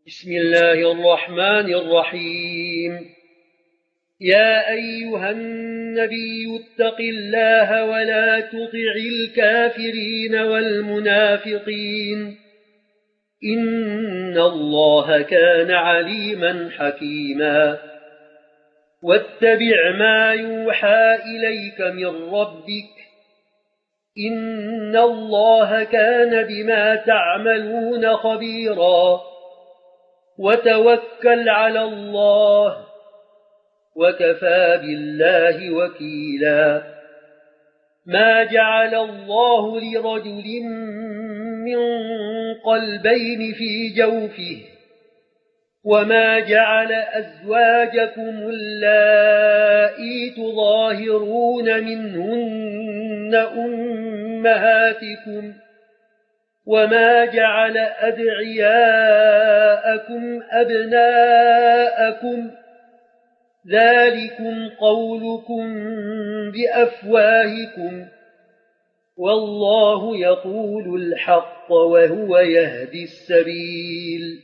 بسم الله الرحمن الرحيم. يا أيها النبي اتق الله ولا تطع الكافرين والمنافقين إن الله كان عليما حكيما. واتبع ما يوحى إليك من ربك إن الله كان بما تعملون خبيرا. وتوكل على الله وكفى بالله وكيلا. ما جعل الله لرجل من قلبين في جوفه وما جعل أزواجكم اللائي تظاهرون منهن أمهاتكم وما جعل أدعياءكم أبناءكم ذلكم قولكم بأفواهكم والله يقول الحق وهو يهدي السبيل.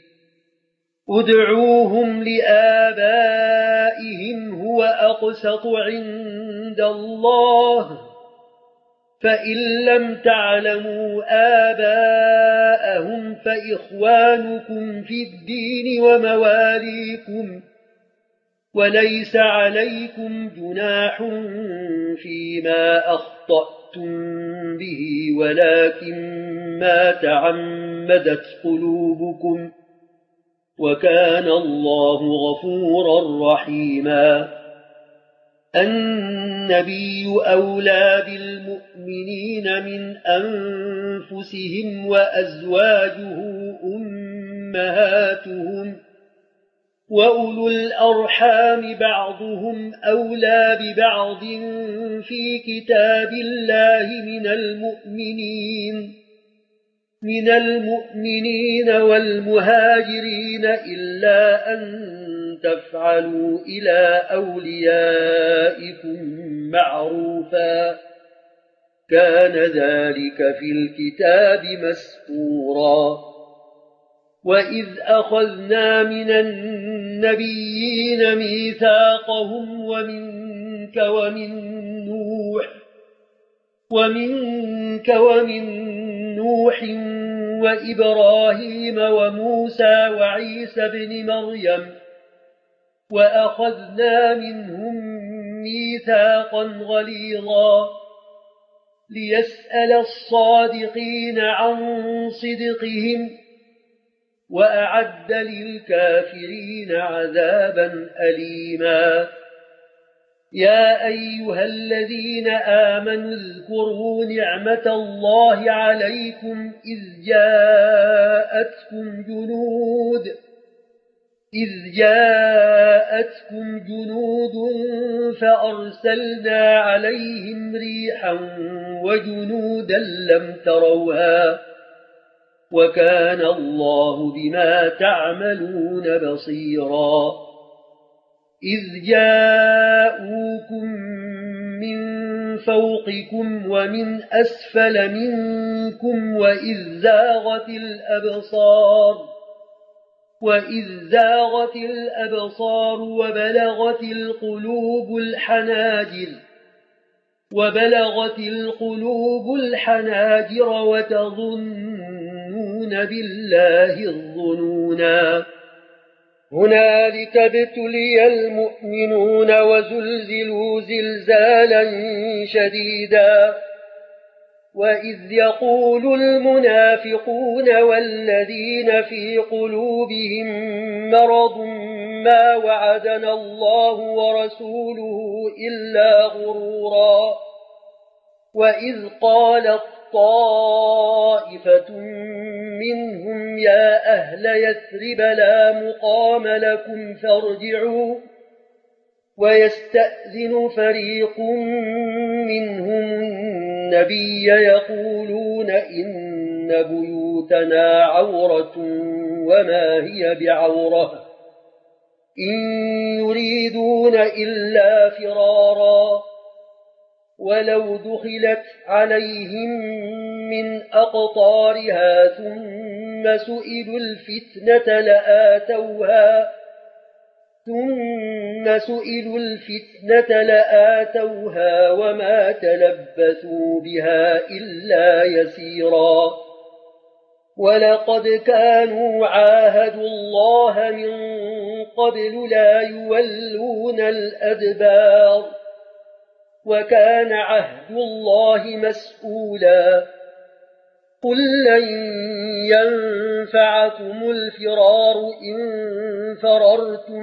ادعوهم لآبائهم هو أقسط عند الله فإن لم تعلموا آباءهم فإخوانكم في الدين ومواليكم وليس عليكم جناح فيما أخطأتم به ولكن ما تعمدت قلوبكم وكان الله غفورا رحيما. النبي أولى بالمؤمنين من أنفسهم وأزواجه أمهاتهم وأولو الأرحام بعضهم أولى ببعض في كتاب الله من المؤمنين والمهاجرين إلا أن تفعلوا إلى أوليائكم معروفا كان ذلك في الكتاب مسطورا. وإذ أخذنا من النبيين ميثاقهم ومنك ومن نوح وإبراهيم وموسى وعيسى بن مريم وأخذنا منهم ميثاقا غليظا ليسأل الصادقين عن صدقهم وأعد للكافرين عذابا أليما. يا أيها الذين آمنوا اذكروا نعمة الله عليكم إذ جاءتكم جنود فأرسلنا عليهم ريحا وجنودا لم تروها وكان الله بما تعملون بصيرا. إذ جاءوكم من فوقكم ومن أسفل منكم وإذ زاغت الأبصار وبلغت القلوب الحناجر وتظنون بالله الظنونا. هنالك ابتلي المؤمنون وزلزلوا زلزالا شديدا. وإذ يقول المنافقون والذين في قلوبهم مرض ما وعدنا الله ورسوله إلا غرورا. وإذ قالت طائفة منهم يا أهل يثرب لا مقام لكم فارجعوا ويستأذن فريق منهم النبي يقولون إن بيوتنا عورة وما هي بعورة إن يريدون إلا فرارا ولو دخلت عليهم من أقطارها ثم ثم سئلوا الفتنة لآتوها وما تلبثوا بها إلا يسيرا ولقد كانوا عاهدوا الله من قبل لا يولون الأدبار وكان عهد الله مسؤولا قل لن ينفعكم الفرار إن فررتم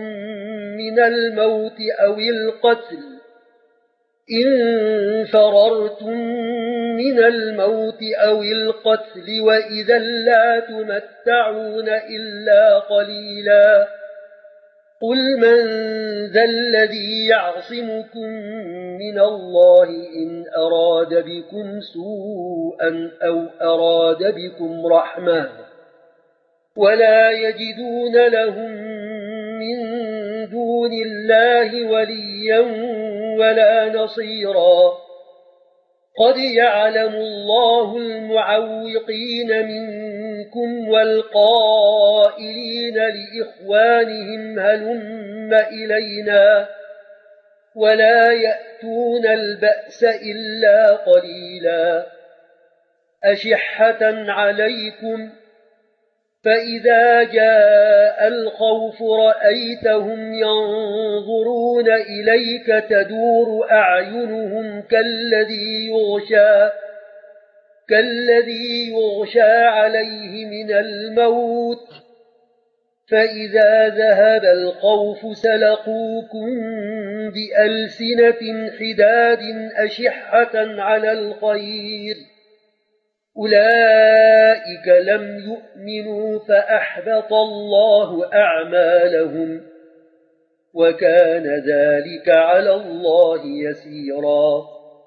من الموت أو القتل وإذا لا تمتعون إلا قليلا قل من ذا الذي يعصمكم من الله إن أراد بكم سوءا أو أراد بكم رحمة ولا يجدون لهم من دون الله وليا ولا نصيرا قد يعلم الله المعوقين منكم والقائلين لإخوانهم هلم إلينا ولا يأتون البأس إلا قليلا أشحة عليكم فإذا جاء الخوف رأيتهم ينظرون إليك تدور أعينهم كالذي يغشى عليه من الموت فإذا ذهب الخوف سلقوكم بألسنة حداد أشحة على الخير أولئك لم يؤمنوا فأحبط الله أعمالهم وكان ذلك على الله يسيرا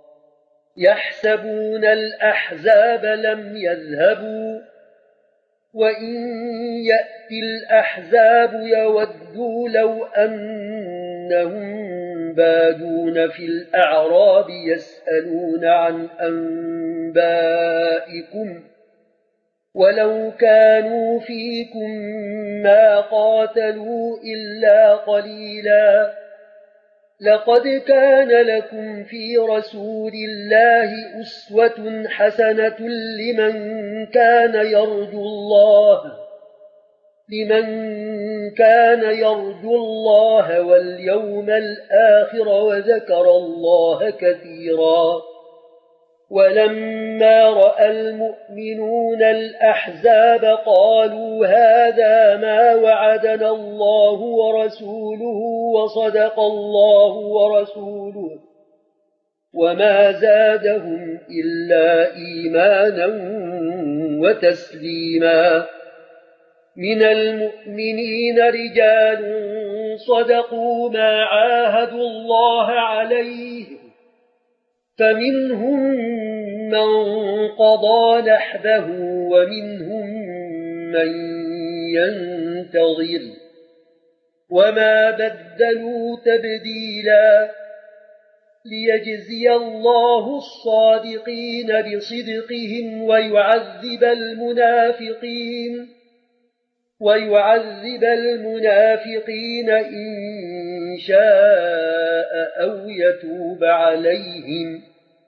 يحسبون الأحزاب لم يذهبوا وإن يأتي الأحزاب يودوا لو أنهم بادون في الأعراب يسألون عن أنبائكم ولو كانوا فيكم ما قاتلوا إلا قليلا لقد كان لكم في رسول الله أسوة حسنة لمن كان يرجو الله واليوم الآخر وذكر الله كثيرا ولما رأى المؤمنون الأحزاب قالوا هذا ما وعدنا الله ورسوله وصدق الله ورسوله وما زادهم إلا إيمانا وتسليما من المؤمنين رجال صدقوا ما عاهدوا الله عليه فمنهم من قضى نحبه ومنهم من ينتظر وما بدلوا تبديلا ليجزي الله الصادقين بصدقهم ويعذب المنافقين إن شاء أو يتوب عليهم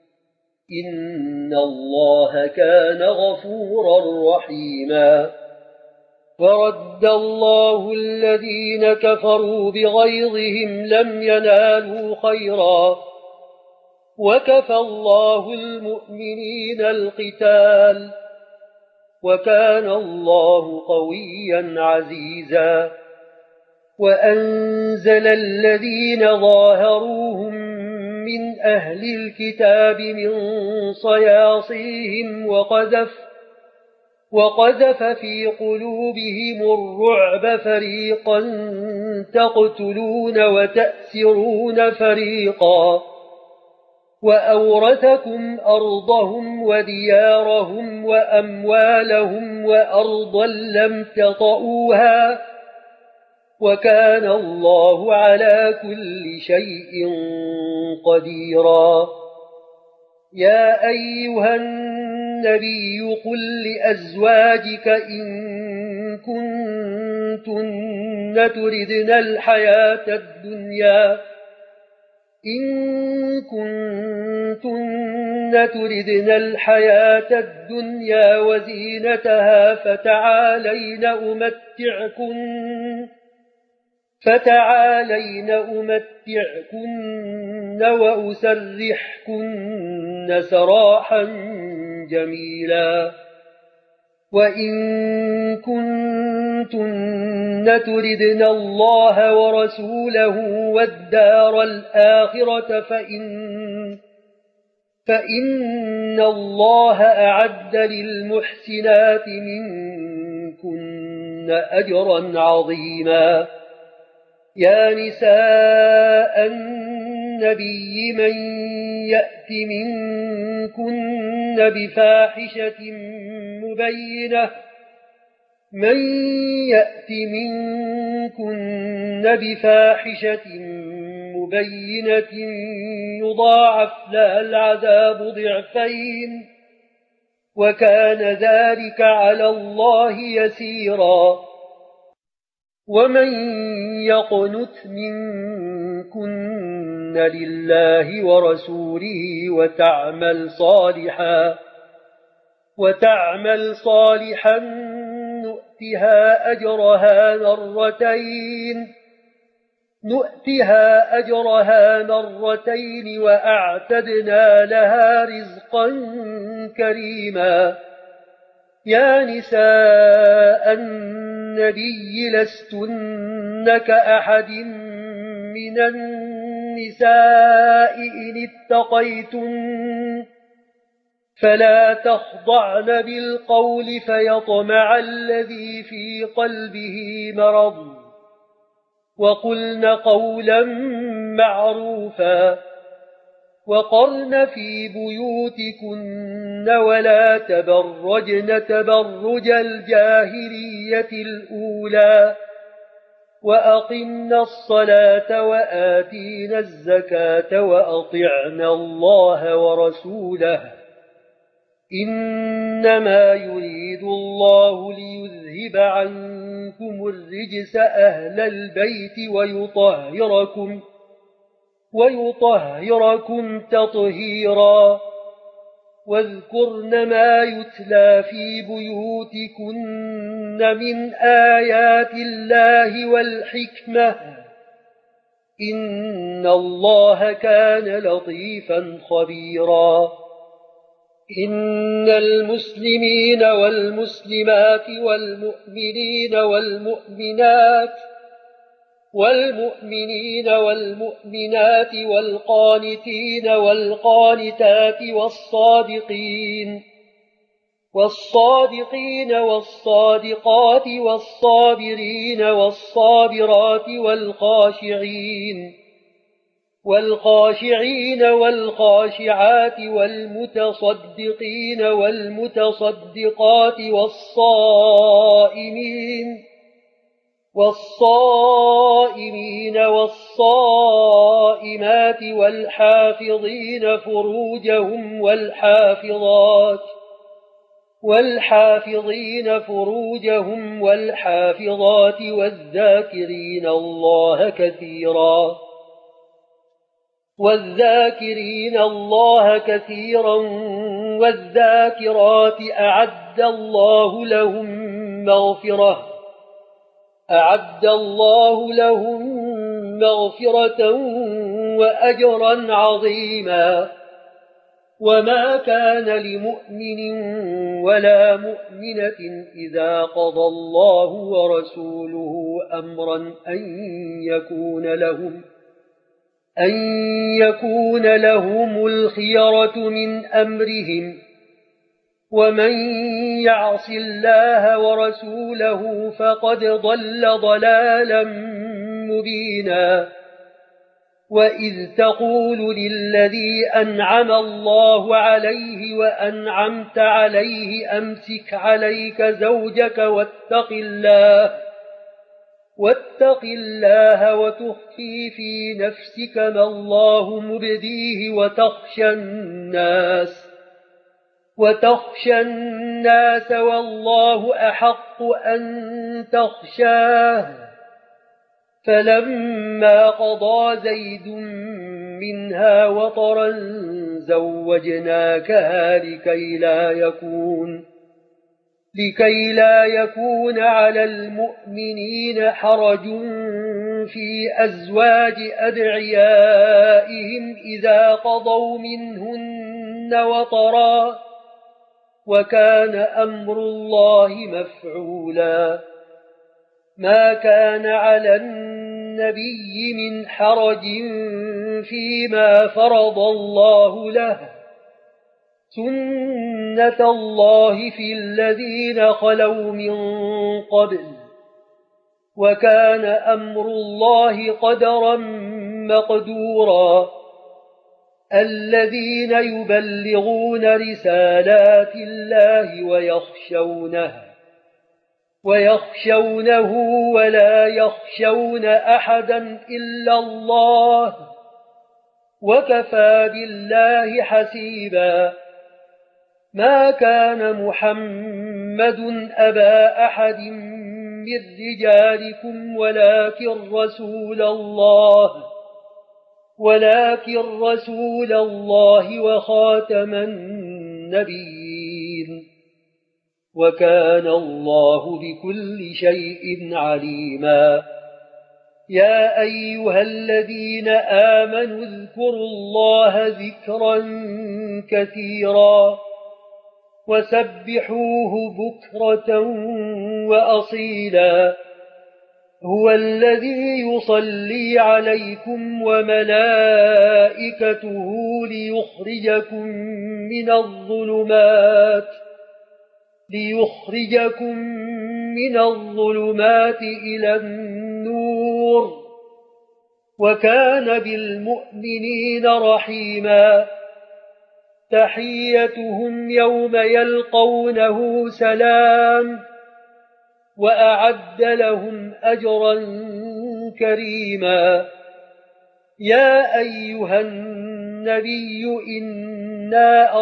إن الله كان غفورا رحيما فرد الله الذين كفروا بغيظهم لم ينالوا خيرا وكفى الله المؤمنين القتال وكان الله قويا عزيزا وأنزل الذين ظاهروهم من أهل الكتاب من صياصيهم وقذف في قلوبهم الرعب فريقا تقتلون وتأسرون فريقا وأورثكم أرضهم وديارهم وأموالهم وأرضا لم تطئوها وكان الله على كل شيء قديرا يا أيها النبي قل لأزواجك إن كنتن تردن الحياة الدنيا وزينتها فتعالين أمتعكن وأسرحكن سراحا جميلا وإن كنتن تردن الله ورسوله والدار الآخرة فإن الله أعد للمحسنات منكن أجرا عظيما يا نساء النبي من يأت منكن بفاحشة مبينة يضاعف لها العذاب ضعفين وكان ذلك على الله يسيرا ومن يقنت منكن لله ورسوله وتعمل صالحا نؤتها أجرها مرتين وأعتدنا لها رزقا كريما يا نساء النبي لستن كأحد من النساء إن اتقيتن فلا تخضعن بالقول فيطمع الذي في قلبه مرض وقلن قولا معروفا وقرن في بيوتكن ولا تبرجن تبرج الجاهلية الأولى وأقمن الصلاة وآتين الزكاة وأطعن الله ورسوله إنما يريد الله ليذهب عنكم الرجس أهل البيت ويطهركم تطهيرا واذكرن ما يتلى في بيوتكن من آيات الله والحكمة إن الله كان لطيفا خبيرا إن المسلمين والمسلمات والمؤمنين والمؤمنات والقانتين والقانتات والصادقين والصادقات والصابرين والصابرات والخاشعين والخاشعات والمتصدقين والمتصدقات والصائمين والصائمات والحافظين فروجهم والحافظات والذاكرين الله كثيرا والذاكرات أعد الله لهم مغفرة وأجرا عظيما وما كان لمؤمن ولا مؤمنة إذا قضى الله ورسوله أمرا أن يكون لهم الخيرة من أمرهم ومن يعص الله ورسوله فقد ضل ضلالا مبينا وإذ تقول للذي أنعم الله عليه وأنعمت عليه أمسك عليك زوجك واتق الله وتخفي في نفسك ما الله مبديه وتخشى الناس والله أحق أن تخشاه فلما قضى زيد منها وطرا زوجناكها لكي لا يكون على المؤمنين حرج في أزواج أدعيائهم إذا قضوا منهن وطرا وكان أمر الله مفعولا ما كان على النبي من حرج فيما فرض الله له سنة الله في الذين خلوا من قبل وكان أمر الله قدرا مقدورا الذين يبلغون رسالات الله ويخشونه ولا يخشون أحدا إلا الله وكفى بالله حسيبا ما كان محمد أبا أحد من رجالكم ولكن رسول الله وخاتم النبيين وكان الله بكل شيء عليما يا أيها الذين آمنوا اذكروا الله ذكرا كثيرا وسبحوه بكرة وأصيلا هو الذي يصلي عليكم وملائكته ليخرجكم من الظلمات إلى النور وكان بالمؤمنين رحيما تحيتهم يوم يلقونه سلام وأعد لهم أجرا كريما يا أيها النبي إنا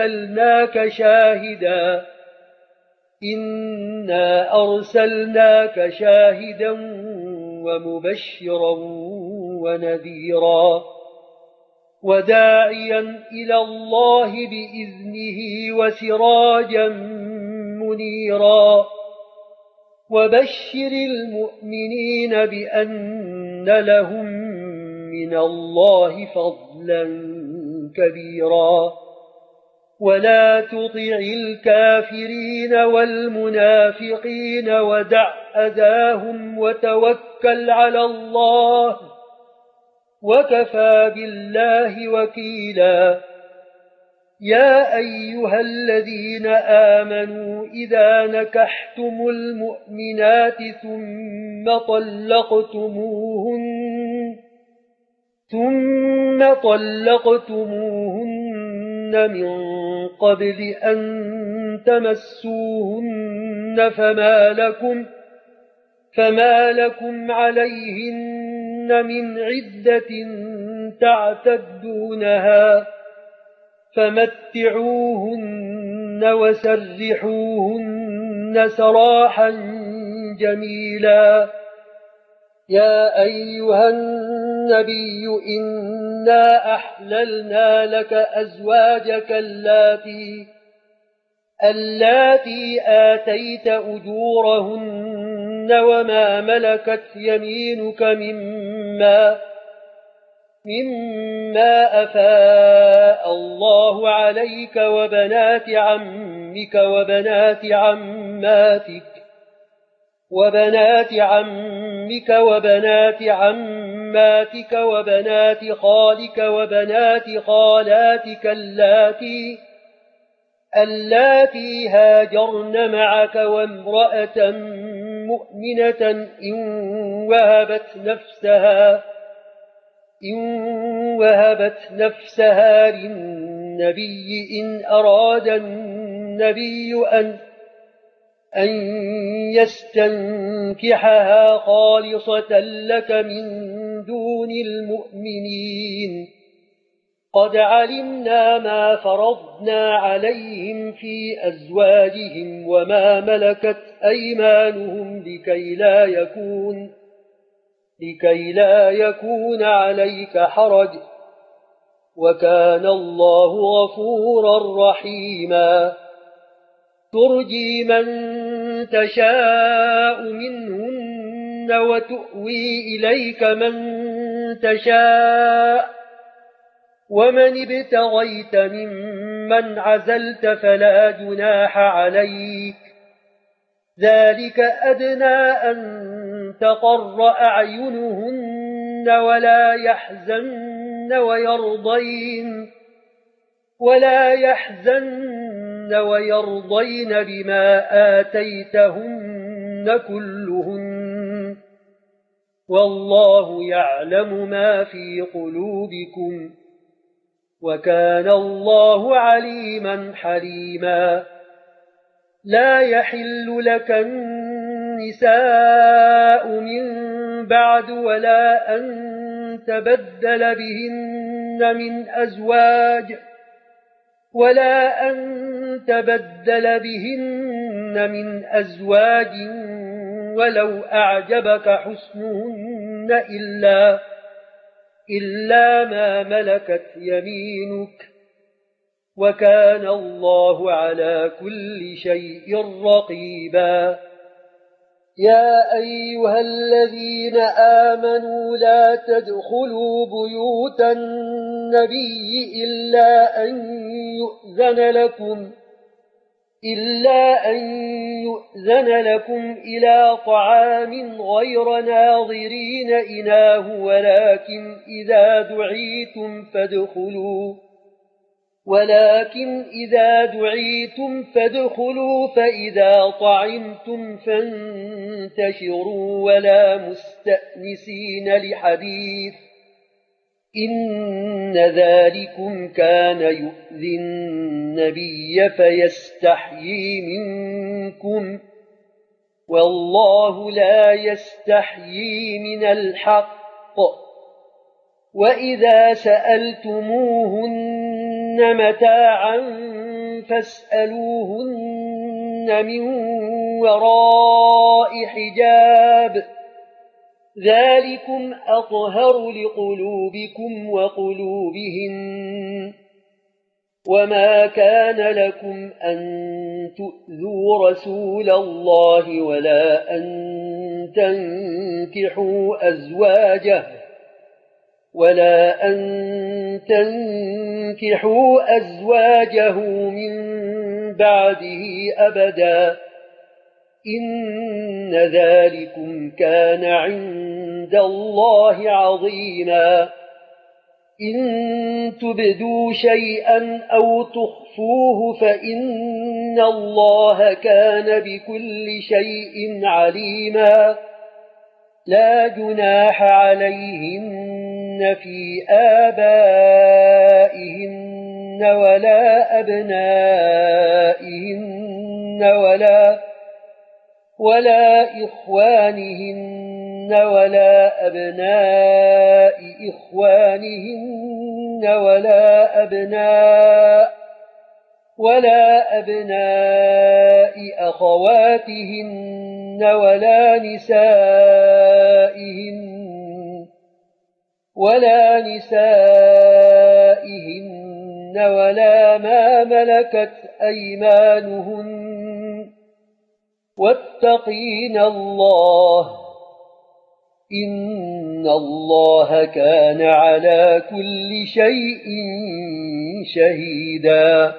أرسلناك شاهدا ومبشرا ونذيرا وداعيا إلى الله بإذنه وسراجا منيرا وبشر المؤمنين بأن لهم من الله فضلا كبيرا ولا تطع الكافرين والمنافقين ودع أذاهم وتوكل على الله وكفى بالله وكيلا يا أيها الذين آمنوا إذا نكحتم المؤمنات ثم طلقتموهن من قبل أن تمسوهن فما لكم عليهن من عدة تعتدونها فمتعوهن وسرحوهن سراحا جميلا يا أيها النبي إنا أحللنا لك أزواجك اللاتي آتيت أجورهن وما ملكت يمينك مما أفاء الله عليك وبنات عمك وبنات عماتك وبنات خالك وبنات خالاتك اللاتي هاجرن معك وامرأة مؤمنة إن وهبت نفسها للنبي إن أراد النبي أن يستنكحها خالصة لك من دون المؤمنين قد علمنا ما فرضنا عليهم في أزواجهم وما ملكت أيمانهم لكي لا يكون عليك حرج وكان الله غفورا رحيما ترجي من تشاء منهن وتؤوي إليك من تشاء ومن ابتغيت ممن عزلت فلا جناح عليك ذلك أدنى أن تقر أعينهن ولا يحزن ويرضين بما آتيتهن كلهن والله يعلم ما في قلوبكم وكان الله عليما حليما لا يحل لك النساء من بعد ولا أن تبدل بهن من أزواج ولو أعجبك حسنهن إلا ما ملكت يمينك وكان الله على كل شيء رقيبا يا أيها الذين آمنوا لا تدخلوا بيوت النبي إلا أن يؤذن لكم إلى طعام غير ناظرين إناه ولكن إذا دعيتم فادخلوا فإذا طعمتم فانتشروا ولا مستأنسين لحديث إن ذلكم كان يؤذي النبي فيستحيي منكم والله لا يستحيي من الحق وإذا سألتموهن متاعا فاسألوهن من وراء حجاب ذلكم أطهر لقلوبكم وقلوبهن وما كان لكم أن تؤذوا رسول الله ولا أن تنكحوا أزواجه من بعده أبدا إن ذلكم كان عند الله عظيما إن تبدوا شيئا أو تخفوه فإن الله كان بكل شيء عليما لا جناح عليهن في آبائهن ولا أبنائهن ولا إخوانهن ولا أبناء إخوانهن ولا أبناء أخواتهن ولا نسائهن ولا ما ملكت أيمانهن واتقين الله إن الله كان على كل شيء شهيدا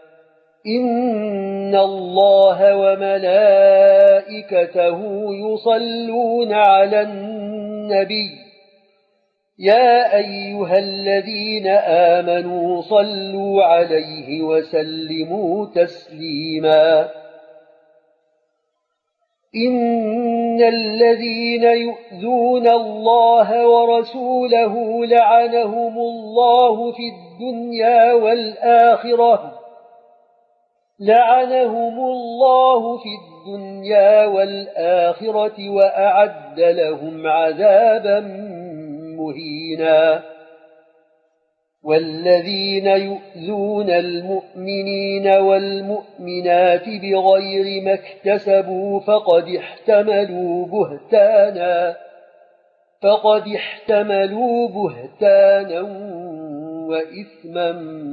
إن الله وملائكته يصلون على النبي يا أيها الذين آمنوا صلوا عليه وسلموا تسليما إن الذين يؤذون الله ورسوله لعنهم الله في الدنيا والآخرة وأعد لهم عذابا مهينا والذين يؤذون المؤمنين والمؤمنات بغير ما اكتسبوا فقد احتملوا بهتانا وإثما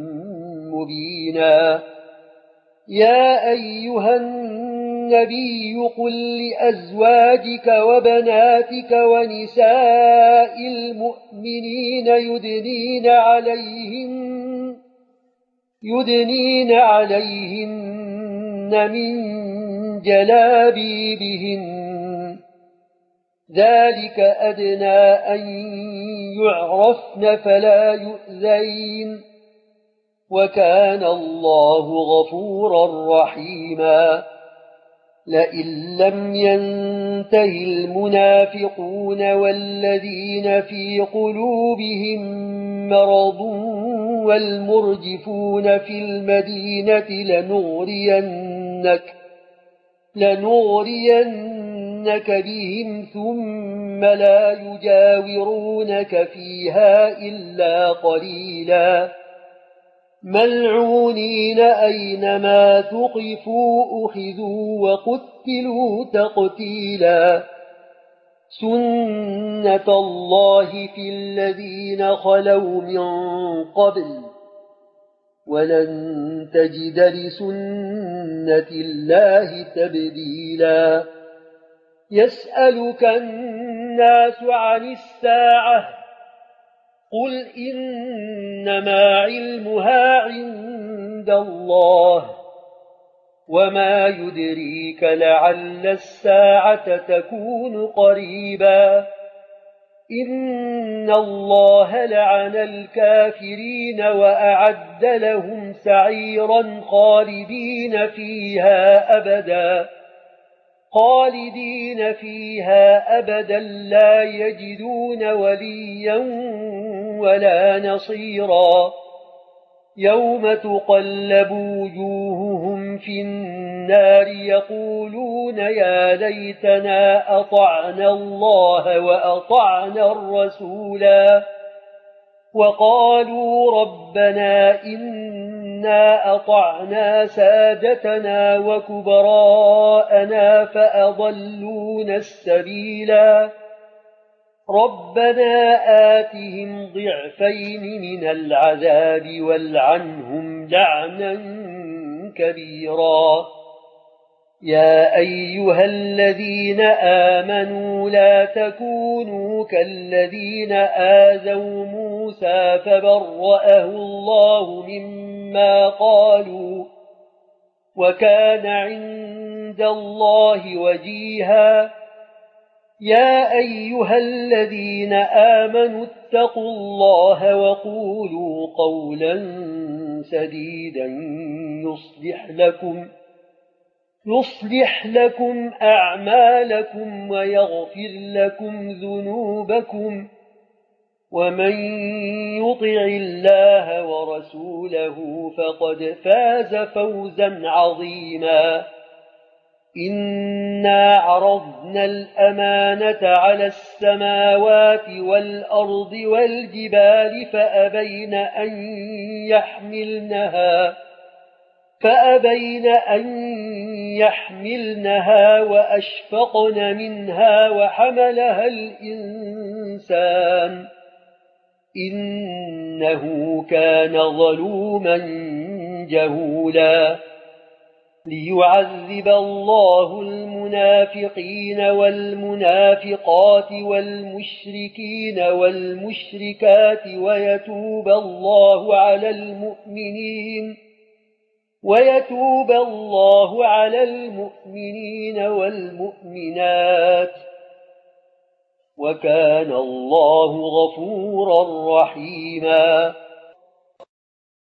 مبينا. يا أيها النبي قل لأزواجك وبناتك ونساء المؤمنين يدنين عليهن من جلابيبهن ذلك أدنى أن يعرفن فلا يؤذين وكان الله غفورا رحيما. لئن لم ينته المنافقون والذين في قلوبهم مرض والمرجفون في المدينة لنغرينك بهم ثم لا يجاورونك فيها إلا قليلا ملعونين أينما ثقفوا أخذوا وقتلوا تقتيلا. سنة الله في الذين خلوا من قبل ولن تجد لسنة الله تبديلا. يسألك الناس عن الساعة قل إنما علمها عند الله وما يدريك لعل الساعة تكون قريبا. إن الله لعن الكافرين وأعد لهم سعيرا خالدين فيها أبدا لا يجدون وليا ولا نصيرا. يوم تقلب وجوههم في النار يقولون يا ليتنا أطعنا الله وأطعنا الرسولا وقالوا ربنا إنا أطعنا سادتنا وكبراءنا فأضلونا السبيلا. ربنا آتهم ضعفين من العذاب والعنهم لعنا كبيرا. يا أيها الذين آمنوا لا تكونوا كالذين آذوا موسى فبرأه الله مما قالوا وكان عند الله وجيها. يا أيها الذين آمنوا اتقوا الله وقولوا قولا سديدا يصلح لكم أعمالكم ويغفر لكم ذنوبكم ومن يطع الله ورسوله فقد فاز فوزا عظيما. إنا عرضنا الأمانة على السماوات والأرض والجبال فأبين أن يحملنها وأشفقن منها وحملها الإنسان إنه كان ظلوما جهولا. ليعذب الله المنافقين والمنافقات والمشركين والمشركات ويتوب الله على المؤمنين والمؤمنات وكان الله غفورا رحيما.